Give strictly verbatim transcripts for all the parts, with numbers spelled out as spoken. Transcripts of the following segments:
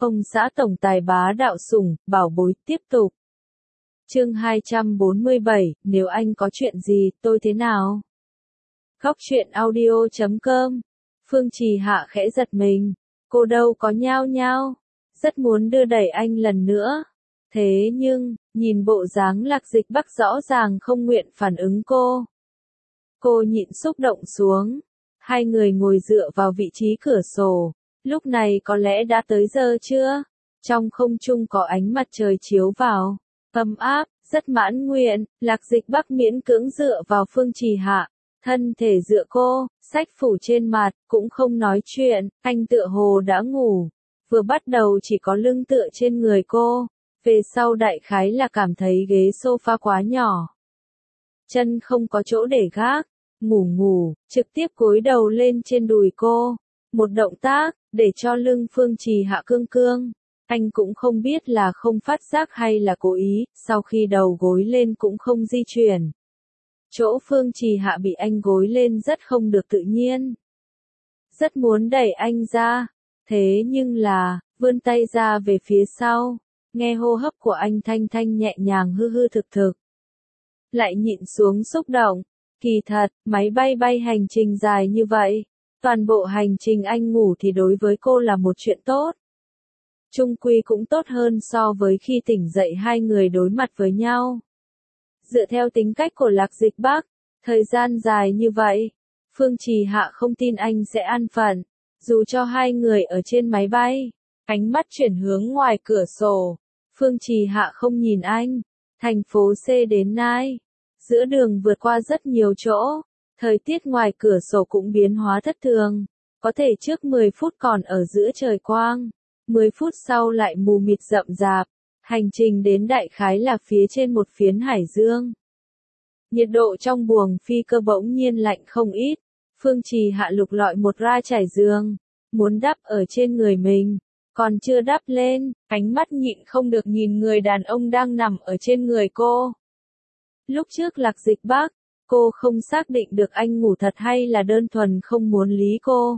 Ông xã tổng tài bá đạo sủng, bảo bối, tiếp tục. Chương hai trăm bốn mươi bảy, nếu anh có chuyện gì, tôi thế nào? Góc truyện audio chấm com. Phương Trì Hạ khẽ giật mình. Cô đâu có nhao nhao. Rất muốn đưa đẩy anh lần nữa. Thế nhưng, nhìn bộ dáng Lạc Dịch Bắc rõ ràng không nguyện phản ứng cô. Cô nhịn xúc động xuống. Hai người ngồi dựa vào vị trí cửa sổ. Lúc này có lẽ đã tới giờ chưa? Trong không trung có ánh mặt trời chiếu vào. Ấm áp, rất mãn nguyện, Lạc Dịch Bắc miễn cưỡng dựa vào Phương Trì Hạ. Thân thể dựa cô, sách phủ trên mặt, cũng không nói chuyện, anh tựa hồ đã ngủ. Vừa bắt đầu chỉ có lưng tựa trên người cô. Về sau đại khái là cảm thấy ghế sofa quá nhỏ. Chân không có chỗ để gác. Ngủ ngủ, trực tiếp cúi đầu lên trên đùi cô. Một động tác, để cho lưng Phương Trì Hạ cương cương. Anh cũng không biết là không phát giác hay là cố ý, sau khi đầu gối lên cũng không di chuyển. Chỗ Phương Trì Hạ bị anh gối lên rất không được tự nhiên. Rất muốn đẩy anh ra, thế nhưng là, vươn tay ra về phía sau, nghe hô hấp của anh thanh thanh nhẹ nhàng hư hư thực thực. Lại nhịn xuống xúc động, kỳ thật, máy bay bay hành trình dài như vậy, toàn bộ hành trình anh ngủ thì đối với cô là một chuyện tốt. Chung quy cũng tốt hơn so với khi tỉnh dậy hai người đối mặt với nhau. Dựa theo tính cách của Lạc Dịch Bắc, thời gian dài như vậy, Phương Trì Hạ không tin anh sẽ an phận, dù cho hai người ở trên máy bay. Ánh mắt chuyển hướng ngoài cửa sổ, Phương Trì Hạ không nhìn anh. Thành phố C đến Nai, giữa đường vượt qua rất nhiều chỗ, thời tiết ngoài cửa sổ cũng biến hóa thất thường, có thể trước mười phút còn ở giữa trời quang, mười phút sau lại mù mịt rậm rạp. Hành trình đến đại khái là phía trên một phiến hải dương. Nhiệt độ trong buồng phi cơ bỗng nhiên lạnh không ít. Phương Trì Hạ lục lọi một ra trải giường, muốn đắp ở trên người mình, còn chưa đắp lên, ánh mắt nhịn không được nhìn người đàn ông đang nằm ở trên người cô. Lúc trước Lạc Dịch Bắc, cô không xác định được anh ngủ thật hay là đơn thuần không muốn lý cô.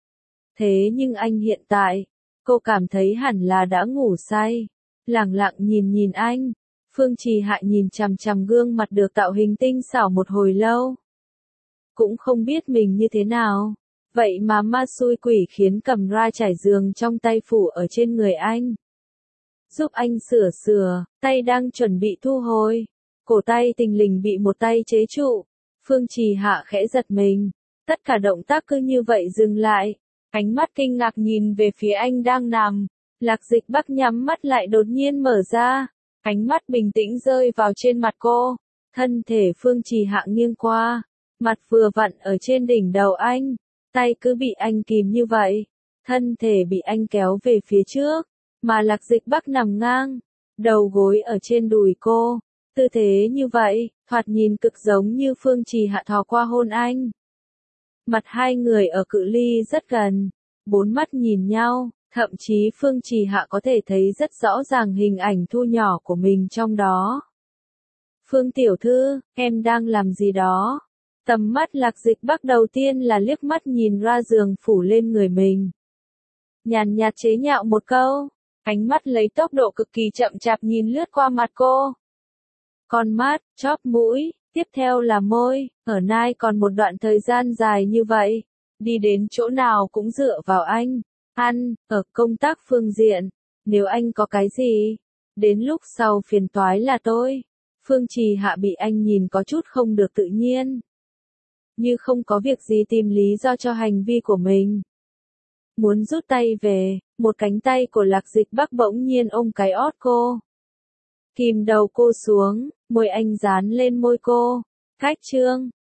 Thế nhưng anh hiện tại, cô cảm thấy hẳn là đã ngủ say. Lẳng lặng nhìn nhìn anh, Phương Trì Hạ nhìn chằm chằm gương mặt được tạo hình tinh xảo một hồi lâu. Cũng không biết mình như thế nào, vậy mà ma xui quỷ khiến cầm ra trải giường trong tay phủ ở trên người anh. Giúp anh sửa sửa, tay đang chuẩn bị thu hồi, cổ tay tình lình bị một tay chế trụ. Phương Trì Hạ khẽ giật mình, tất cả động tác cứ như vậy dừng lại, ánh mắt kinh ngạc nhìn về phía anh đang nằm. Lạc Dịch Bắc nhắm mắt lại đột nhiên mở ra, ánh mắt bình tĩnh rơi vào trên mặt cô, thân thể Phương Trì Hạ nghiêng qua, mặt vừa vặn ở trên đỉnh đầu anh, tay cứ bị anh kìm như vậy, thân thể bị anh kéo về phía trước, mà Lạc Dịch Bắc nằm ngang, đầu gối ở trên đùi cô, tư thế như vậy, thoạt nhìn cực giống như Phương Trì Hạ thò qua hôn anh. Mặt hai người ở cự ly rất gần, bốn mắt nhìn nhau. Thậm chí Phương Trì Hạ có thể thấy rất rõ ràng hình ảnh thu nhỏ của mình trong đó. Phương tiểu thư, em đang làm gì đó? Tầm mắt Lạc Dịch Bắc đầu tiên là liếc mắt nhìn ra giường phủ lên người mình. Nhàn nhạt chế nhạo một câu, ánh mắt lấy tốc độ cực kỳ chậm chạp nhìn lướt qua mặt cô. Con mắt, chóp mũi, tiếp theo là môi, ở Nai còn một đoạn thời gian dài như vậy, đi đến chỗ nào cũng dựa vào anh. Ăn, ở công tác phương diện, nếu anh có cái gì, đến lúc sau phiền toái là tôi. Phương Trì Hạ bị anh nhìn có chút không được tự nhiên. Như không có việc gì tìm lý do cho hành vi của mình. Muốn rút tay về, một cánh tay của Lạc Dịch Bắc bỗng nhiên ôm cái ót cô. Kìm đầu cô xuống, môi anh dán lên môi cô. Cách trương,